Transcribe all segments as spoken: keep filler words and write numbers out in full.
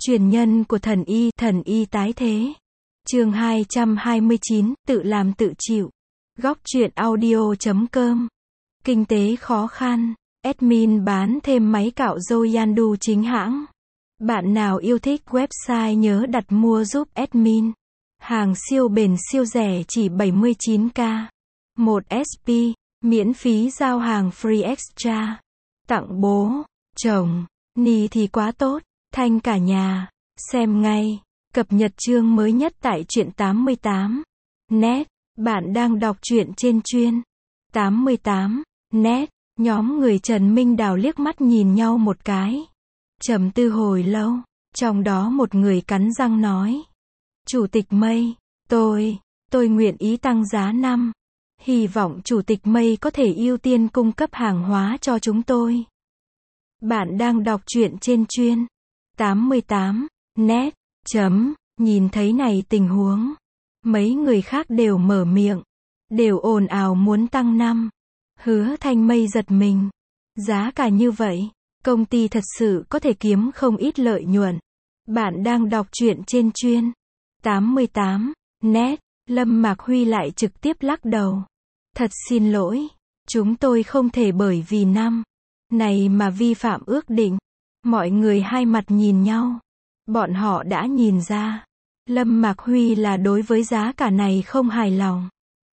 Truyền nhân của thần y, thần y tái thế. Chương hai trăm hai mươi chín, tự làm tự chịu. Góc truyện audio chấm com. Kinh tế khó khăn. Admin bán thêm máy cạo râu Yandu chính hãng. Bạn nào yêu thích website nhớ đặt mua giúp admin. Hàng siêu bền siêu rẻ chỉ bảy mươi chín k. một ét pê, miễn phí giao hàng free extra. Tặng bố, chồng, ni thì quá tốt, thanh cả nhà. Xem ngay. Cập nhật chương mới nhất tại truyện tám mươi tám net. Bạn đang đọc truyện trên chuyên tám mươi tám net. Nhóm người Trần Minh Đào liếc mắt nhìn nhau một cái. Trầm tư hồi lâu. Trong đó một người cắn răng nói. Chủ tịch Mây, tôi, tôi nguyện ý tăng giá năm. Hy vọng Chủ tịch Mây có thể ưu tiên cung cấp hàng hóa cho chúng tôi. Bạn đang đọc truyện trên chuyên tám mươi tám net. Chấm, nhìn thấy này tình huống. Mấy người khác đều mở miệng. Đều ồn ào muốn tăng năm. Hứa Thanh Mây giật mình. Giá cả như vậy, công ty thật sự có thể kiếm không ít lợi nhuận. Bạn đang đọc truyện trên chuyên tám mươi tám net. Lâm Mạc Huy lại trực tiếp lắc đầu. Thật xin lỗi, chúng tôi không thể bởi vì năm này mà vi phạm ước định. Mọi người hai mặt nhìn nhau. Bọn họ đã nhìn ra. Lâm Mạc Huy là đối với giá cả này không hài lòng.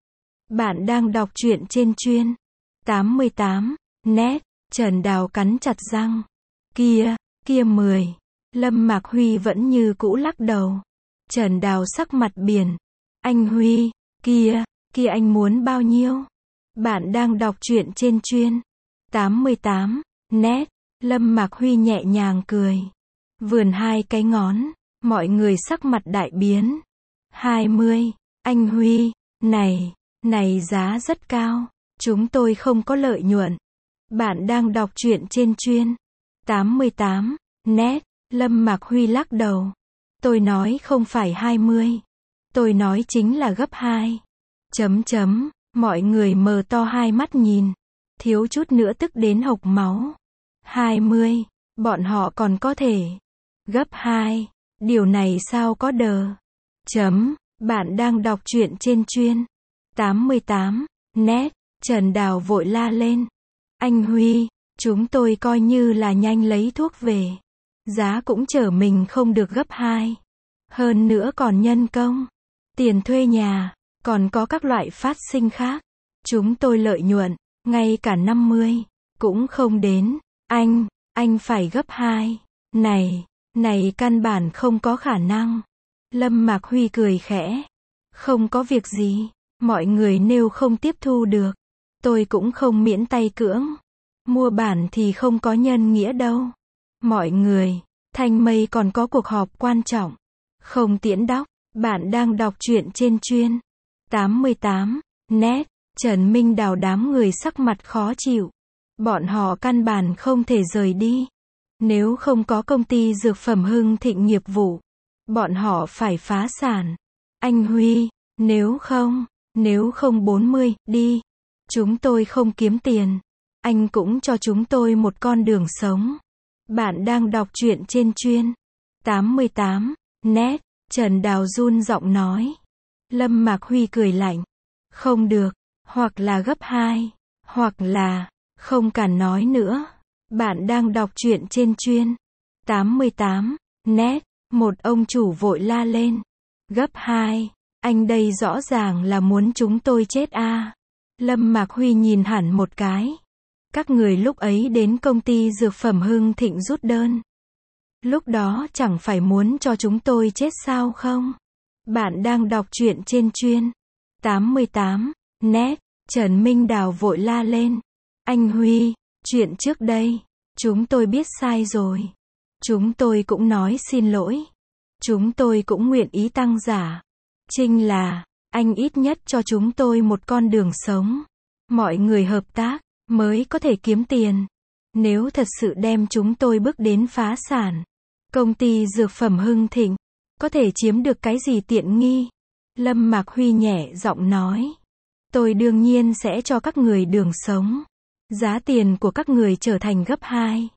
Bạn đang đọc truyện trên chuyên tám mươi tám net. Trần Đào cắn chặt răng. Kia, kia mười. Lâm Mạc Huy vẫn như cũ lắc đầu. Trần Đào sắc mặt biển. Anh Huy, kia, kia anh muốn bao nhiêu? Bạn đang đọc truyện trên chuyên tám mươi tám net. Lâm Mạc Huy nhẹ nhàng cười. Vườn hai cái ngón. Mọi người sắc mặt đại biến. hai mươi. Anh Huy, này, này giá rất cao. Chúng tôi không có lợi nhuận. Bạn đang đọc truyện trên chuyên tám mươi tám net. Lâm Mạc Huy lắc đầu. Tôi nói không phải hai mươi. Tôi nói chính là gấp hai. Chấm chấm. Mọi người mở to hai mắt nhìn. Thiếu chút nữa tức đến hộc máu. hai mươi. Bọn họ còn có thể gấp hai. Điều này sao có đờ. Chấm. Bạn đang đọc truyện trên chuyên tám mươi tám net. Trần Đào vội la lên. Anh Huy, chúng tôi coi như là nhanh lấy thuốc về. Giá cũng chở mình không được gấp hai. Hơn nữa còn nhân công, tiền thuê nhà, còn có các loại phát sinh khác. Chúng tôi lợi nhuận, ngay cả năm mươi, cũng không đến. Anh, anh phải gấp hai. Này, này căn bản không có khả năng. Lâm Mạc Huy cười khẽ. Không có việc gì, mọi người nếu không tiếp thu được. Tôi cũng không miễn tay cưỡng. Mua bản thì không có nhân nghĩa đâu. Mọi người, Thanh Mây còn có cuộc họp quan trọng. Không tiễn đóc. Bạn đang đọc truyện trên chuyên tám mươi tám net. Trần Minh Đào đám người sắc mặt khó chịu. Bọn họ căn bản không thể rời đi. Nếu không có công ty dược phẩm Hưng Thịnh nghiệp vụ, bọn họ phải phá sản. Anh Huy, nếu không, nếu không bốn mươi, đi. Chúng tôi không kiếm tiền. Anh cũng cho chúng tôi một con đường sống. Bạn đang đọc truyện trên chuyên tám mươi tám net. Trần Đào run giọng nói. Lâm Mạc Huy cười lạnh. Không được, hoặc là gấp hai, hoặc là không cần nói nữa. Bạn đang đọc truyện trên chuyên tám mươi tám net. Một ông chủ vội la lên. Gấp hai, anh đây rõ ràng là muốn chúng tôi chết a. À. Lâm Mạc Huy nhìn hẳn một cái. Các người lúc ấy đến công ty dược phẩm Hưng Thịnh rút đơn. Lúc đó chẳng phải muốn cho chúng tôi chết sao không? Bạn đang đọc truyện trên chuyên tám mươi tám net. Trần Minh Đào vội la lên. Anh Huy, chuyện trước đây, chúng tôi biết sai rồi. Chúng tôi cũng nói xin lỗi. Chúng tôi cũng nguyện ý tăng giá. Chính là, anh ít nhất cho chúng tôi một con đường sống. Mọi người hợp tác, mới có thể kiếm tiền. Nếu thật sự đem chúng tôi bước đến phá sản, công ty dược phẩm Hưng Thịnh có thể chiếm được cái gì tiện nghi? Lâm Mạc Huy nhẹ giọng nói. Tôi đương nhiên sẽ cho các người đường sống. Giá tiền của các người trở thành gấp hai.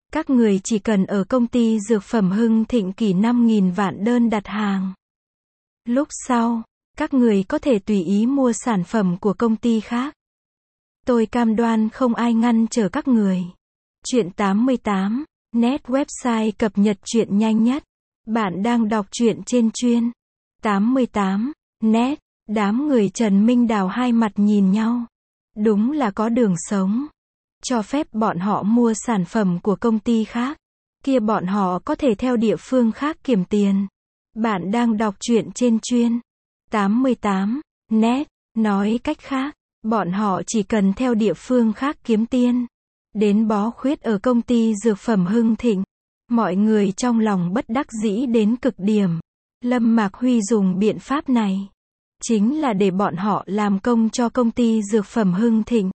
Các người chỉ cần ở công ty dược phẩm Hưng Thịnh kỷ năm nghìn vạn đơn đặt hàng. Lúc sau, các người có thể tùy ý mua sản phẩm của công ty khác. Tôi cam đoan không ai ngăn trở các người. Chuyện tám mươi tám, net website cập nhật truyện nhanh nhất. Bạn đang đọc truyện trên chuyên tám mươi tám, net. Đám người Trần Minh Đào hai mặt nhìn nhau. Đúng là có đường sống. Cho phép bọn họ mua sản phẩm của công ty khác. Kia bọn họ có thể theo địa phương khác kiếm tiền. Bạn đang đọc truyện trên chuyên tám mươi tám, net. Nói cách khác, bọn họ chỉ cần theo địa phương khác kiếm tiền. Đến bó khuyết ở công ty dược phẩm Hưng Thịnh. Mọi người trong lòng bất đắc dĩ đến cực điểm. Lâm Mạc Huy dùng biện pháp này. Chính là để bọn họ làm công cho công ty dược phẩm Hưng Thịnh.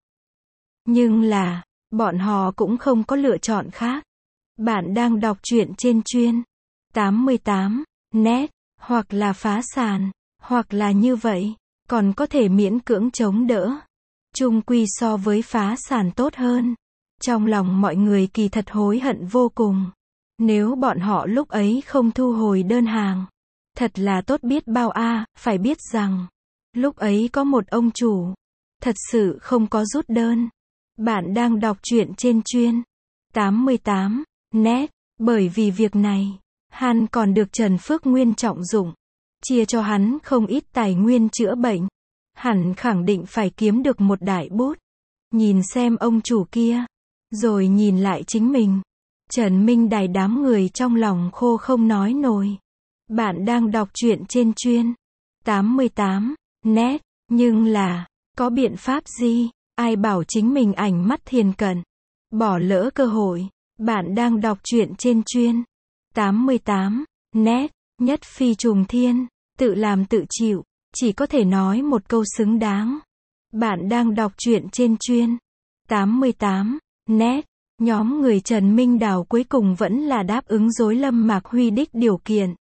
Nhưng là, bọn họ cũng không có lựa chọn khác. Bạn đang đọc truyện trên chuyên tám mươi tám, net. Hoặc là phá sản, hoặc là như vậy, còn có thể miễn cưỡng chống đỡ. Chung quy so với phá sản tốt hơn. Trong lòng mọi người kỳ thật hối hận vô cùng. Nếu bọn họ lúc ấy không thu hồi đơn hàng. Thật là tốt biết bao a, à, phải biết rằng, lúc ấy có một ông chủ. Thật sự không có rút đơn. Bạn đang đọc truyện trên chuyên tám mươi tám, net. Bởi vì việc này, hắn còn được Trần Phước Nguyên trọng dụng. Chia cho hắn không ít tài nguyên chữa bệnh. Hẳn khẳng định phải kiếm được một đại bút. Nhìn xem ông chủ kia. Rồi nhìn lại chính mình. Trần Minh Đài đám người trong lòng khô không nói nổi. Bạn đang đọc truyện trên chuyên tám mươi tám, net. Nhưng là, có biện pháp gì? Ai bảo chính mình ảnh mắt thiền cận. Bỏ lỡ cơ hội. Bạn đang đọc truyện trên chuyên tám mươi tám, net. Nhất phi trùng thiên. Tự làm tự chịu. Chỉ có thể nói một câu xứng đáng. Bạn đang đọc truyện trên chuyên tám mươi tám, net. Nhóm người Trần Minh Đào cuối cùng vẫn là đáp ứng dối Lâm Mạc Huy đích điều kiện.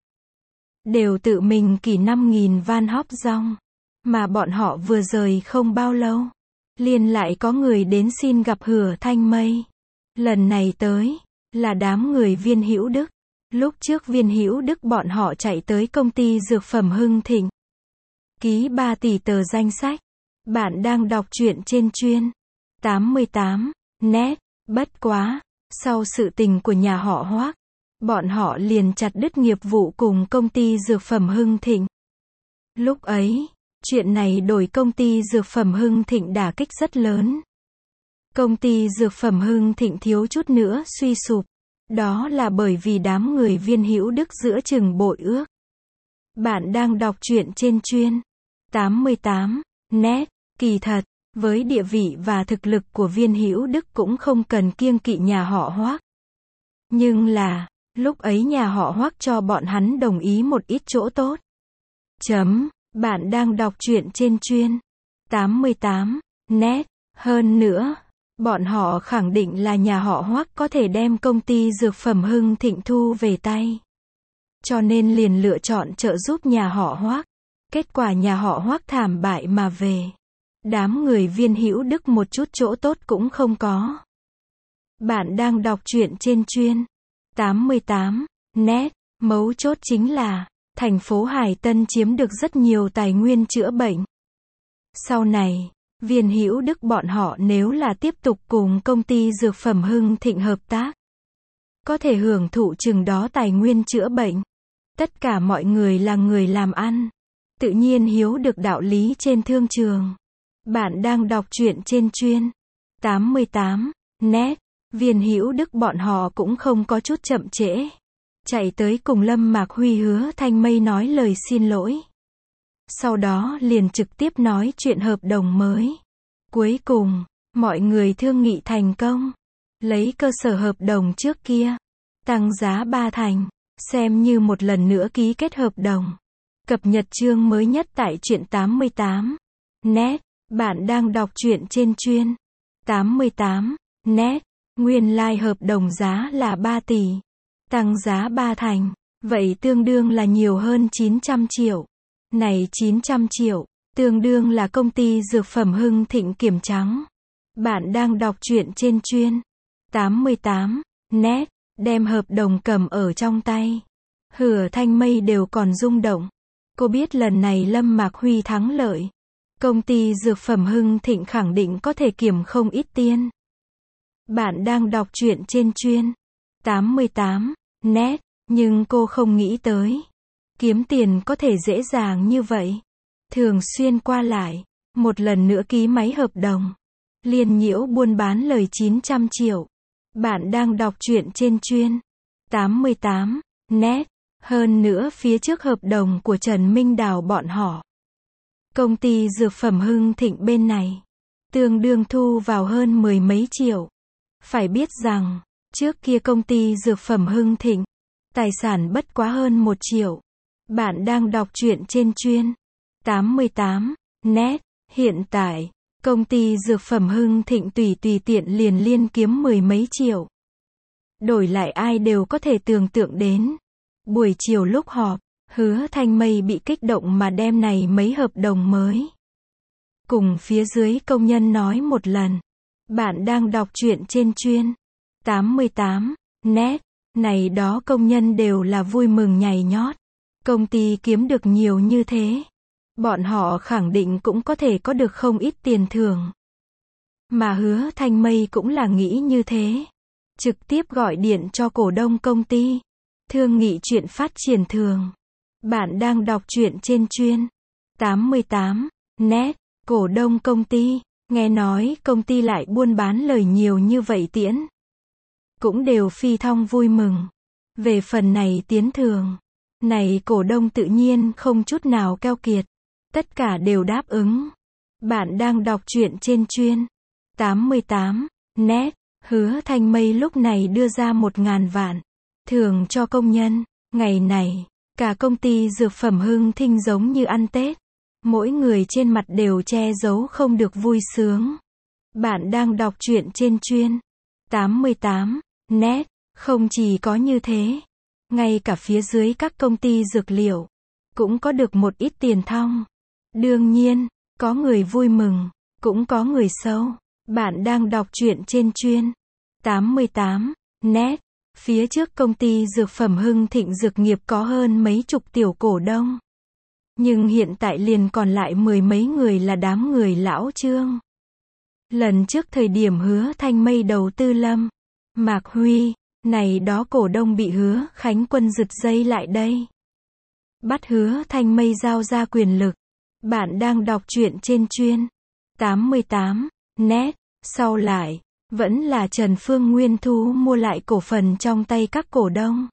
Đều tự mình kỷ năm nghìn van hóp rong. Mà bọn họ vừa rời không bao lâu. Liền lại có người đến xin gặp Hứa Thanh Mây. Lần này tới, là đám người Viên Hữu Đức. Lúc trước Viên Hữu Đức bọn họ chạy tới công ty dược phẩm Hưng Thịnh. Ký ba tỷ tờ danh sách. Bạn đang đọc truyện trên chuyên tám mươi tám, net. Bất quá, sau sự tình của nhà họ Hoắc, bọn họ liền chặt đứt nghiệp vụ cùng công ty dược phẩm Hưng Thịnh. Lúc ấy, chuyện này đổi công ty dược phẩm Hưng Thịnh đả kích rất lớn. Công ty dược phẩm Hưng Thịnh thiếu chút nữa suy sụp. Đó là bởi vì đám người Viên Hữu Đức giữa chừng bội ước. Bạn đang đọc truyện trên chuyên tám mươi tám, net. Kỳ thật, với địa vị và thực lực của Viên Hữu Đức cũng không cần kiêng kỵ nhà họ Hoắc. Nhưng là, lúc ấy nhà họ Hoắc cho bọn hắn đồng ý một ít chỗ tốt. Chấm, bạn đang đọc truyện trên chuyên tám mươi tám, net. Hơn nữa, bọn họ khẳng định là nhà họ Hoắc có thể đem công ty dược phẩm Hưng Thịnh thu về tay. Cho nên liền lựa chọn trợ giúp nhà họ Hoắc. Kết quả nhà họ Hoắc thảm bại mà về. Đám người Viên Hữu Đức một chút chỗ tốt cũng không có. Bạn đang đọc truyện trên chuyên tám mươi tám, net. Mấu chốt chính là, thành phố Hải Tân chiếm được rất nhiều tài nguyên chữa bệnh. Sau này, Viên Hữu Đức bọn họ nếu là tiếp tục cùng công ty dược phẩm Hưng Thịnh hợp tác, có thể hưởng thụ chừng đó tài nguyên chữa bệnh. Tất cả mọi người là người làm ăn, tự nhiên hiếu được đạo lý trên thương trường. Bạn đang đọc truyện trên chuyên tám mươi tám, net. Viên Hữu Đức bọn họ cũng không có chút chậm trễ. Chạy tới cùng Lâm Mạc Huy Hứa Thanh Mây nói lời xin lỗi. Sau đó liền trực tiếp nói chuyện hợp đồng mới. Cuối cùng, mọi người thương nghị thành công. Lấy cơ sở hợp đồng trước kia, tăng giá ba thành, xem như một lần nữa ký kết hợp đồng. Cập nhật chương mới nhất tại truyện tám mươi tám, net. Bạn đang đọc truyện trên chuyên tám mươi tám, net. Nguyên lai like hợp đồng giá là ba tỷ. Tăng giá ba thành. Vậy tương đương là nhiều hơn chín trăm triệu. Này chín trăm triệu. Tương đương là công ty dược phẩm Hưng Thịnh kiểm trắng. Bạn đang đọc truyện trên chuyên tám mươi tám, net, đem hợp đồng cầm ở trong tay. Hứa Thanh Mây đều còn rung động. Cô biết lần này Lâm Mạc Huy thắng lợi. Công ty dược phẩm Hưng Thịnh khẳng định có thể kiếm không ít tiền. Bạn đang đọc truyện trên chuyên tám mươi tám net, nhưng cô không nghĩ tới. Kiếm tiền có thể dễ dàng như vậy. Thường xuyên qua lại. Một lần nữa ký máy hợp đồng. Liên nhiễu buôn bán lời chín trăm triệu. Bạn đang đọc truyện trên chuyên tám mươi tám net. Hơn nữa phía trước hợp đồng của Trần Minh Đào bọn họ. Công ty dược phẩm Hưng Thịnh bên này. Tương đương thu vào hơn mười mấy triệu. Phải biết rằng, trước kia công ty dược phẩm Hưng Thịnh. Tài sản bất quá hơn một triệu. Bạn đang đọc truyện trên chuyên tám mươi tám net. Hiện tại, công ty dược phẩm Hưng Thịnh tùy tùy tiện liền liên kiếm mười mấy triệu. Đổi lại ai đều có thể tưởng tượng đến. Buổi chiều lúc họp, Hứa Thanh Mây bị kích động mà đem này mấy hợp đồng mới. Cùng phía dưới công nhân nói một lần. Bạn đang đọc truyện trên chuyên tám mươi tám net. Này đó công nhân đều là vui mừng nhảy nhót. Công ty kiếm được nhiều như thế. Bọn họ khẳng định cũng có thể có được không ít tiền thưởng. Mà Hứa Thanh Mây cũng là nghĩ như thế. Trực tiếp gọi điện cho cổ đông công ty. Thương nghị chuyện phát triển thường. Bạn đang đọc truyện trên chuyên tám mươi tám net. Cổ đông công ty. Nghe nói công ty lại buôn bán lời nhiều như vậy tiễn. Cũng đều phi thong vui mừng. Về phần này tiến thường. Này cổ đông tự nhiên không chút nào keo kiệt. Tất cả đều đáp ứng. Bạn đang đọc truyện trên chuyên tám mươi tám net. Hứa Thanh Mây lúc này đưa ra một ngàn vạn. Thưởng cho công nhân. Ngày này, cả công ty dược phẩm Hưng Thịnh giống như ăn Tết. Mỗi người trên mặt đều che giấu không được vui sướng. Bạn đang đọc truyện trên chuyên tám mươi tám net. Không chỉ có như thế. Ngay cả phía dưới các công ty dược liệu. Cũng có được một ít tiền thong. Đương nhiên, có người vui mừng. Cũng có người sâu. Bạn đang đọc truyện trên chuyên tám mươi tám net. Phía trước công ty dược phẩm Hưng Thịnh Dược Nghiệp có hơn mấy chục tiểu cổ đông. Nhưng hiện tại liền còn lại mười mấy người là đám người lão Trương. Lần trước thời điểm Hứa Thanh Mây đầu tư Lâm Mạc Huy, này đó cổ đông bị Hứa Khánh Quân giật dây lại đây. Bắt Hứa Thanh Mây giao ra quyền lực. Bạn đang đọc truyện trên chuyên tám mươi tám net. Sau lại, vẫn là Trần Phương Nguyên Thu mua lại cổ phần trong tay các cổ đông.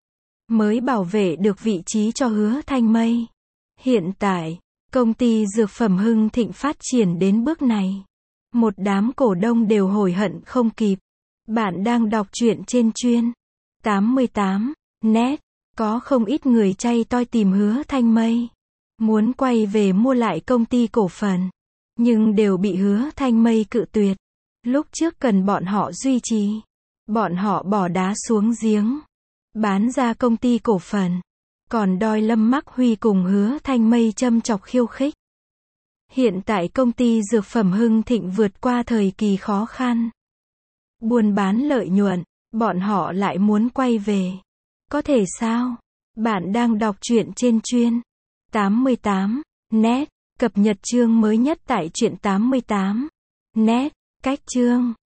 Mới bảo vệ được vị trí cho Hứa Thanh Mây. Hiện tại, công ty dược phẩm Hưng Thịnh phát triển đến bước này. Một đám cổ đông đều hối hận không kịp. Bạn đang đọc truyện trên chuyên tám mươi tám net. Có không ít người chay toi tìm Hứa Thanh Mây. Muốn quay về mua lại công ty cổ phần. Nhưng đều bị Hứa Thanh Mây cự tuyệt. Lúc trước cần bọn họ duy trì. Bọn họ bỏ đá xuống giếng. Bán ra công ty cổ phần. Còn đòi Lâm Mạc Huy cùng Hứa Thanh Mây châm chọc khiêu khích. Hiện tại công ty dược phẩm Hưng Thịnh vượt qua thời kỳ khó khăn. Buôn bán lợi nhuận. Bọn họ lại muốn quay về. Có thể sao? Bạn đang đọc truyện trên chuyên tám mươi tám net. Cập nhật chương mới nhất tại truyện tám mươi tám net. Cách chương